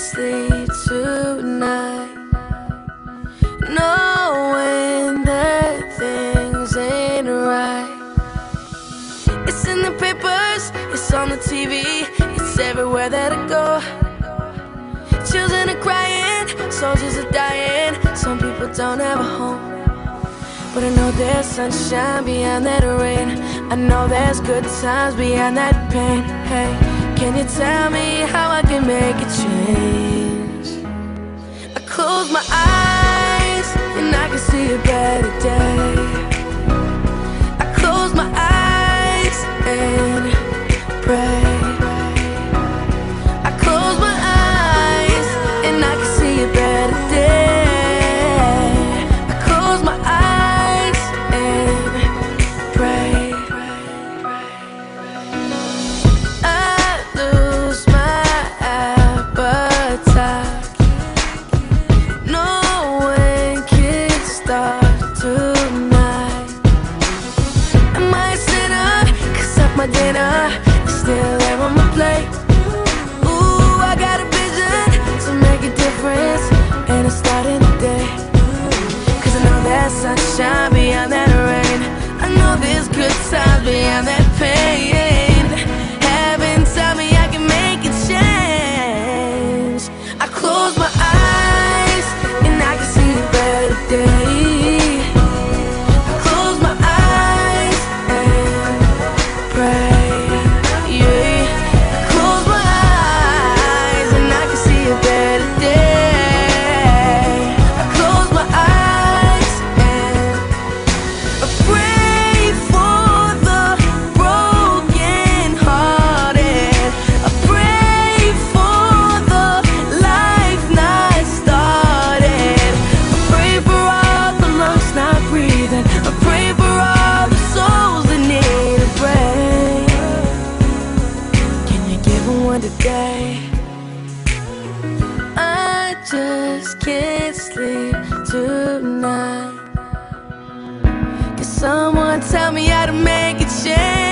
sleep tonight, knowing that things ain't right. It's in the papers, it's on the TV, it's everywhere that I go. Children are crying, soldiers are dying, some people don't have a home. But I know there's sunshine behind that rain, I know there's good times behind that pain. Hey, can you tell me how I can make a change? I close my eyes and I can see a better day. I close my eyes and pray. I close my eyes and I can see a better day. I close my eyes and pray. I lose my appetite, no one can start tonight. Am I a sinner? 'Cause of my dinner is still there on my plate. Ooh, I got a vision to make a difference, and it's starting today. 'Cause I know there's sunshine beyond that rain, I know there's good times beyond that pain. Heaven tell me I can make a change. I close my eyes and I can see a better day. I close my eyes and pray. Yeah. I close my eyes and I can see a better day. I close my eyes and I pray for the broken hearted. I pray for the life not started. I pray for all the lungs not breathing. I pray for all the souls that need a break. Can you give them one today? I just can't sleep tonight. Can someone tell me how to make a change?